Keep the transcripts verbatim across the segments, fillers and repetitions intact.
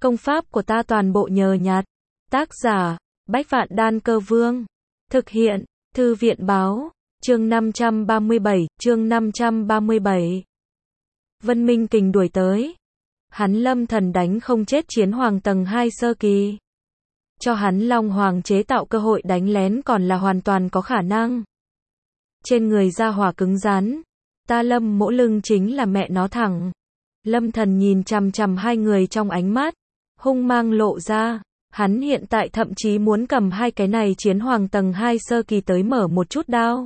Công pháp của ta toàn bộ nhờ nhặt. Tác giả, Bách Vạn Đan Cơ Vương. Thực hiện, Thư viện Báo. Chương năm trăm ba mươi bảy, chương năm trăm ba mươi bảy. Vân Minh Kình đuổi tới. Hắn Lâm Thần đánh không chết chiến hoàng tầng hai sơ kỳ. Cho hắn Long Hoàng chế tạo cơ hội đánh lén còn là hoàn toàn có khả năng. Trên người ra hỏa cứng rắn. Ta Lâm Mỗ lưng chính là mẹ nó thẳng. Lâm Thần nhìn chằm chằm hai người trong ánh mắt. Hung mang lộ ra. Hắn hiện tại thậm chí muốn cầm hai cái này chiến hoàng tầng hai sơ kỳ tới mở một chút đao.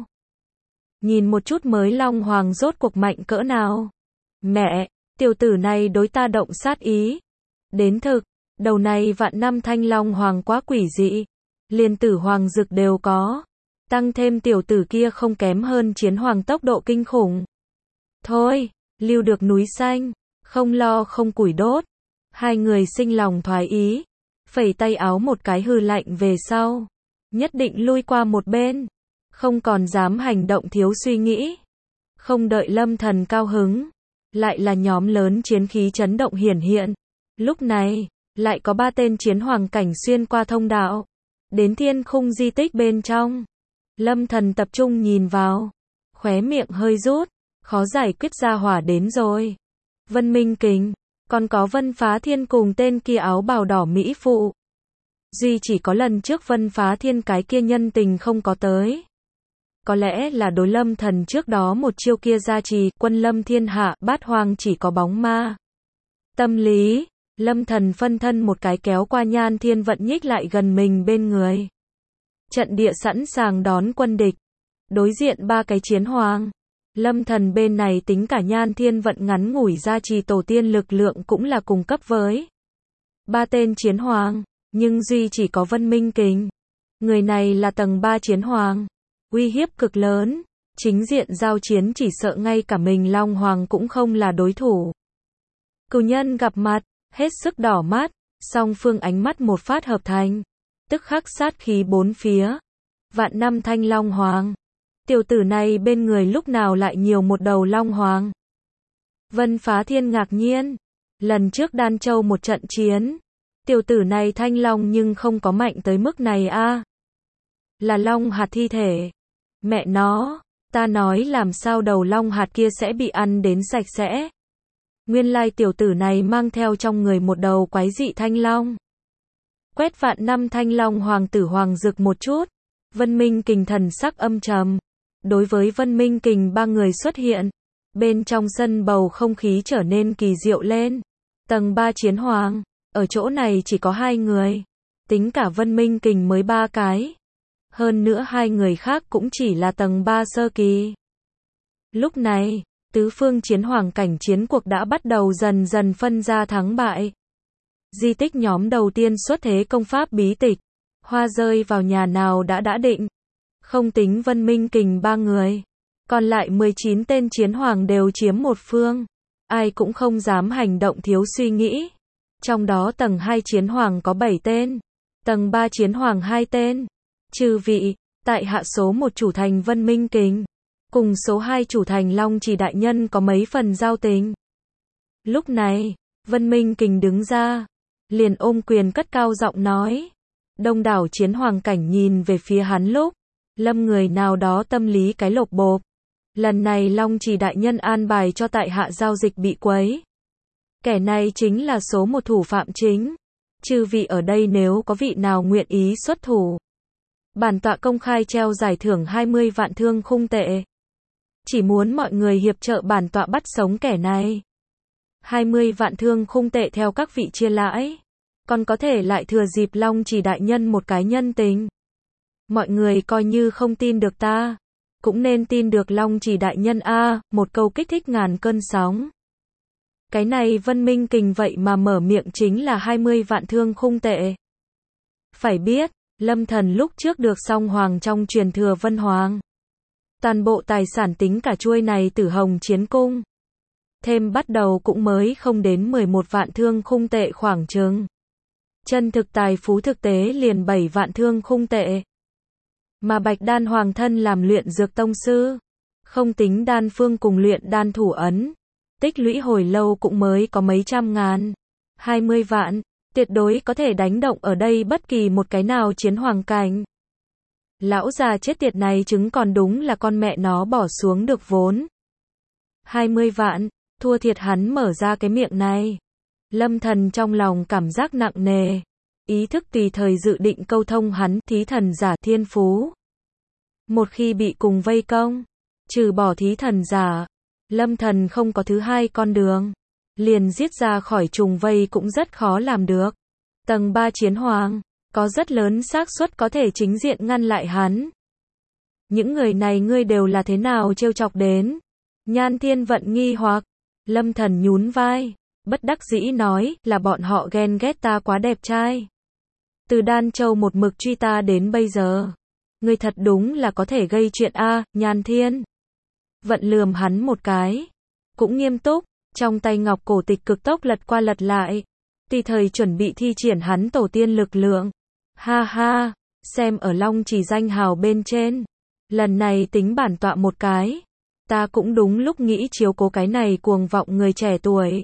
Nhìn một chút mới Long Hoàng rốt cuộc mạnh cỡ nào. Mẹ, tiểu tử này đối ta động sát ý. Đến thực, đầu này vạn năm thanh Long Hoàng quá quỷ dị. Liên tử hoàng dực đều có. Tăng thêm tiểu tử kia không kém hơn chiến hoàng tốc độ kinh khủng. Thôi, lưu được núi xanh, không lo không củi đốt. Hai người sinh lòng thoái ý. Phẩy tay áo một cái hừ lạnh về sau. Nhất định lui qua một bên. Không còn dám hành động thiếu suy nghĩ. Không đợi Lâm Thần cao hứng. Lại là nhóm lớn chiến khí chấn động hiển hiện. Lúc này, lại có ba tên chiến hoàng cảnh xuyên qua thông đạo. Đến thiên khung di tích bên trong. Lâm Thần tập trung nhìn vào. Khóe miệng hơi rút. Khó giải quyết ra hỏa đến rồi. Vân Minh Kình. Còn có Vân Phá Thiên cùng tên kia áo bào đỏ mỹ phụ. Duy chỉ có lần trước Vân Phá Thiên cái kia nhân tình không có tới. Có lẽ là đối Lâm Thần trước đó một chiêu kia gia trì, quân lâm thiên hạ, bát hoang chỉ có bóng ma. Tâm lý, Lâm Thần phân thân một cái kéo qua Nhan Thiên Vận nhích lại gần mình bên người. Trận địa sẵn sàng đón quân địch. Đối diện ba cái chiến hoàng. Lâm Thần bên này tính cả Nhan Thiên Vận ngắn ngủi gia trì tổ tiên lực lượng cũng là cùng cấp với ba tên chiến hoàng, nhưng duy chỉ có Vân Minh Kình. Người này là tầng ba chiến hoàng, uy hiếp cực lớn, chính diện giao chiến chỉ sợ ngay cả mình Long Hoàng cũng không là đối thủ. Cửu nhân gặp mặt, hết sức đỏ mắt, song phương ánh mắt một phát hợp thành, tức khắc sát khí bốn phía. Vạn năm thanh Long Hoàng. Tiểu tử này bên người lúc nào lại nhiều một đầu Long Hoàng. Vân Phá Thiên ngạc nhiên. Lần trước Đan Châu một trận chiến. Tiểu tử này thanh long nhưng không có mạnh tới mức này a. À. Là long hạt thi thể. Mẹ nó, ta nói làm sao đầu long hạt kia sẽ bị ăn đến sạch sẽ. Nguyên lai tiểu tử này mang theo trong người một đầu quái dị thanh long. Quét vạn năm thanh long hoàng tử hoàng dực một chút. Vân Minh Kình thần sắc âm trầm. Đối với Vân Minh Kình ba người xuất hiện, bên trong sân bầu không khí trở nên kỳ diệu lên. Tầng ba chiến hoàng, ở chỗ này chỉ có hai người, tính cả Vân Minh Kình mới ba cái. Hơn nữa hai người khác cũng chỉ là tầng ba sơ kỳ. Lúc này, tứ phương chiến hoàng cảnh chiến cuộc đã bắt đầu dần dần phân ra thắng bại. Di tích nhóm đầu tiên xuất thế công pháp bí tịch, hoa rơi vào nhà nào đã đã định. Không tính Vân Minh Kình ba người, còn lại mười chín tên chiến hoàng đều chiếm một phương. Ai cũng không dám hành động thiếu suy nghĩ. Trong đó tầng hai chiến hoàng có bảy tên, tầng ba chiến hoàng hai tên. Chư vị, tại hạ số một chủ thành Vân Minh Kình, cùng số hai chủ thành Long Chỉ đại nhân có mấy phần giao tình. Lúc này, Vân Minh Kình đứng ra, liền ôm quyền cất cao giọng nói. Đông đảo chiến hoàng cảnh nhìn về phía hắn lúc. Lâm người nào đó tâm lý cái lột bộp. Lần này Long Chỉ đại nhân an bài cho tại hạ giao dịch bị quấy. Kẻ này chính là số một thủ phạm chính. Chư vị ở đây nếu có vị nào nguyện ý xuất thủ. Bản tọa công khai treo giải thưởng hai mươi vạn thương khung tệ. Chỉ muốn mọi người hiệp trợ bản tọa bắt sống kẻ này. hai mươi vạn thương khung tệ theo các vị chia lãi. Còn có thể lại thừa dịp Long Chỉ đại nhân một cái nhân tình. Mọi người coi như không tin được ta, cũng nên tin được Long Chỉ đại nhân a, một câu kích thích ngàn cơn sóng. Cái này Vân Minh Kình vậy mà mở miệng chính là hai mươi vạn thương khung tệ. Phải biết, Lâm Thần lúc trước được song hoàng trong truyền thừa Vân Hoàng. Toàn bộ tài sản tính cả chuôi này Tử Hồng Chiến Cung. Thêm bắt đầu cũng mới không đến mười một vạn thương khung tệ khoảng chừng. Chân thực tài phú thực tế liền bảy vạn thương khung tệ. Mà Bạch Đan Hoàng thân làm luyện dược tông sư, không tính đan phương cùng luyện đan thủ ấn, tích lũy hồi lâu cũng mới có mấy trăm ngàn, hai mươi vạn, tuyệt đối có thể đánh động ở đây bất kỳ một cái nào chiến hoàng cảnh. Lão già chết tiệt này chứng còn đúng là con mẹ nó bỏ xuống được vốn. hai mươi vạn, thua thiệt hắn mở ra cái miệng này. Lâm Thần trong lòng cảm giác nặng nề. Ý thức tùy thời dự định câu thông hắn, thí thần giả thiên phú. Một khi bị cùng vây công, trừ bỏ thí thần giả, Lâm Thần không có thứ hai con đường. Liền giết ra khỏi trùng vây cũng rất khó làm được. Tầng ba chiến hoàng, có rất lớn xác suất có thể chính diện ngăn lại hắn. Những người này ngươi đều là thế nào trêu chọc đến? Nhan Thiên Vận nghi hoặc. Lâm Thần nhún vai, bất đắc dĩ nói, là bọn họ ghen ghét ta quá đẹp trai. Từ Đan Châu một mực truy ta đến bây giờ. Ngươi thật đúng là có thể gây chuyện a, Nhan Thiên Vận lườm hắn một cái. Cũng nghiêm túc, trong tay ngọc cổ tịch cực tốc lật qua lật lại. Tùy thời chuẩn bị thi triển hắn tổ tiên lực lượng. Ha ha, xem ở Long Chỉ danh hào bên trên. Lần này tính bản tọa một cái. Ta cũng đúng lúc nghĩ chiếu cố cái này cuồng vọng người trẻ tuổi.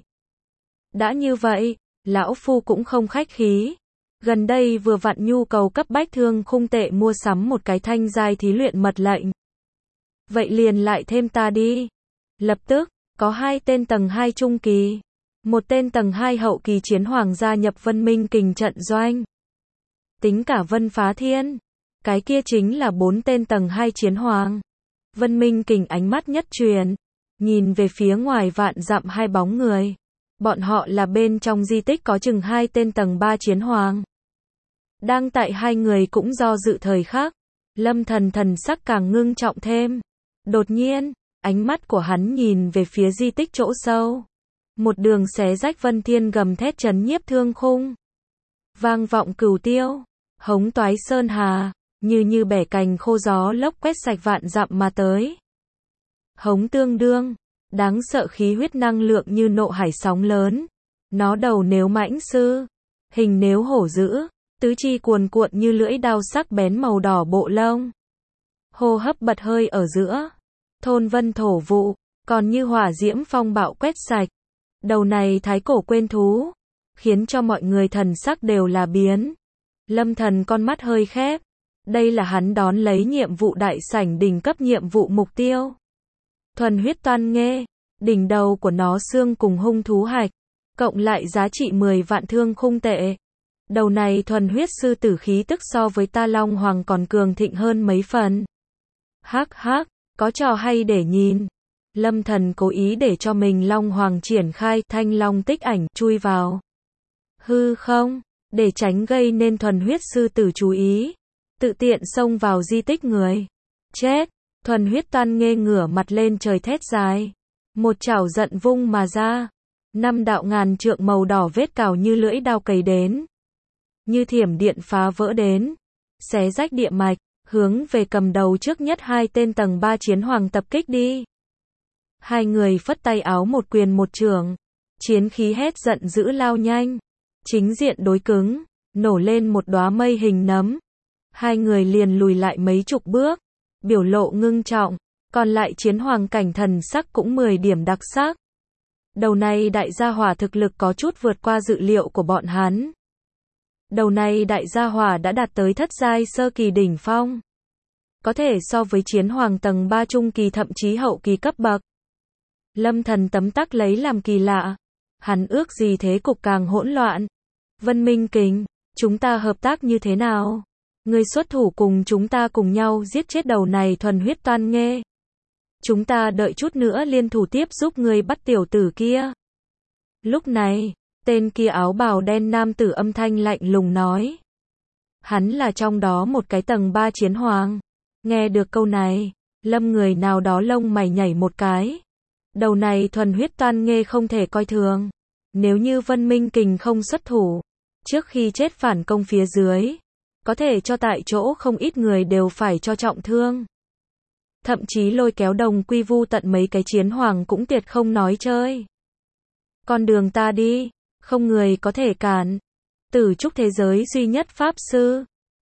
Đã như vậy, lão phu cũng không khách khí. Gần đây vừa vặn nhu cầu cấp bách thương khung tệ mua sắm một cái thanh giai thí luyện mật lệnh. Vậy liền lại thêm ta đi. Lập tức, có hai tên tầng hai trung kỳ. Một tên tầng hai hậu kỳ chiến hoàng gia nhập Vân Minh Kình trận doanh. Tính cả Vân Phá Thiên. Cái kia chính là bốn tên tầng hai chiến hoàng. Vân Minh Kình ánh mắt nhất truyền. Nhìn về phía ngoài vạn dặm hai bóng người. Bọn họ là bên trong di tích có chừng hai tên tầng ba chiến hoàng. Đang tại hai người cũng do dự thời khắc. Lâm Thần thần sắc càng ngưng trọng thêm. Đột nhiên, ánh mắt của hắn nhìn về phía di tích chỗ sâu. Một đường xé rách vân thiên gầm thét chấn nhiếp thương khung. Vang vọng cửu tiêu, hống toái sơn hà, như như bẻ cành khô gió lốc quét sạch vạn dặm mà tới. Hống tương đương, đáng sợ khí huyết năng lượng như nộ hải sóng lớn. Nó đầu nếu mãnh sư, hình nếu hổ dữ, tứ chi cuồn cuộn như lưỡi đao sắc bén màu đỏ bộ lông. Hô hấp bật hơi ở giữa, thôn vân thổ vụ, còn như hỏa diễm phong bạo quét sạch. Đầu này thái cổ quên thú, khiến cho mọi người thần sắc đều là biến. Lâm Thần con mắt hơi khép. Đây là hắn đón lấy nhiệm vụ đại sảnh đỉnh cấp nhiệm vụ mục tiêu. Thuần huyết toan nghê, đỉnh đầu của nó xương cùng hung thú hạch, cộng lại giá trị mười vạn thương khung tệ. Đầu này thuần huyết sư tử khí tức so với ta Long Hoàng còn cường thịnh hơn mấy phần. Hắc hắc, có trò hay để nhìn. Lâm Thần cố ý để cho mình Long Hoàng triển khai thanh long tích ảnh chui vào hư không, để tránh gây nên thuần huyết sư tử chú ý. Tự tiện xông vào di tích người. Chết, thuần huyết toan nghê ngửa mặt lên trời thét dài. Một chảo giận vung mà ra. Năm đạo ngàn trượng màu đỏ vết cào như lưỡi đao cày đến. Như thiểm điện phá vỡ đến. Xé rách địa mạch, hướng về cầm đầu trước nhất hai tên tầng ba chiến hoàng tập kích đi. Hai người phất tay áo một quyền một chưởng. Chiến khí hét giận dữ lao nhanh. Chính diện đối cứng, nổ lên một đóa mây hình nấm. Hai người liền lùi lại mấy chục bước, biểu lộ ngưng trọng, còn lại chiến hoàng cảnh thần sắc cũng mười điểm đặc sắc. Đầu này đại gia hỏa thực lực có chút vượt qua dự liệu của bọn hắn. Đầu này đại gia hỏa đã đạt tới thất giai sơ kỳ đỉnh phong. Có thể so với chiến hoàng tầng ba trung kỳ thậm chí hậu kỳ cấp bậc. Lâm Thần tấm tắc lấy làm kỳ lạ. Hắn ước gì thế cục càng hỗn loạn. Vân Minh Kình, chúng ta hợp tác như thế nào? Ngươi xuất thủ cùng chúng ta cùng nhau giết chết đầu này thuần huyết toan nghê. Chúng ta đợi chút nữa liên thủ tiếp giúp ngươi bắt tiểu tử kia. Lúc này, tên kia áo bào đen nam tử âm thanh lạnh lùng nói. Hắn là trong đó một cái tầng ba chiến hoàng. Nghe được câu này, Lâm người nào đó lông mày nhảy một cái. Đầu này thuần huyết toan nghê không thể coi thường. Nếu như Vân Minh Kình không xuất thủ, trước khi chết phản công phía dưới, có thể cho tại chỗ không ít người đều phải cho trọng thương. Thậm chí lôi kéo đồng quy vu tận mấy cái chiến hoàng cũng tuyệt không nói chơi. Con đường ta đi, không người có thể cản. Tử trúc thế giới duy nhất pháp sư,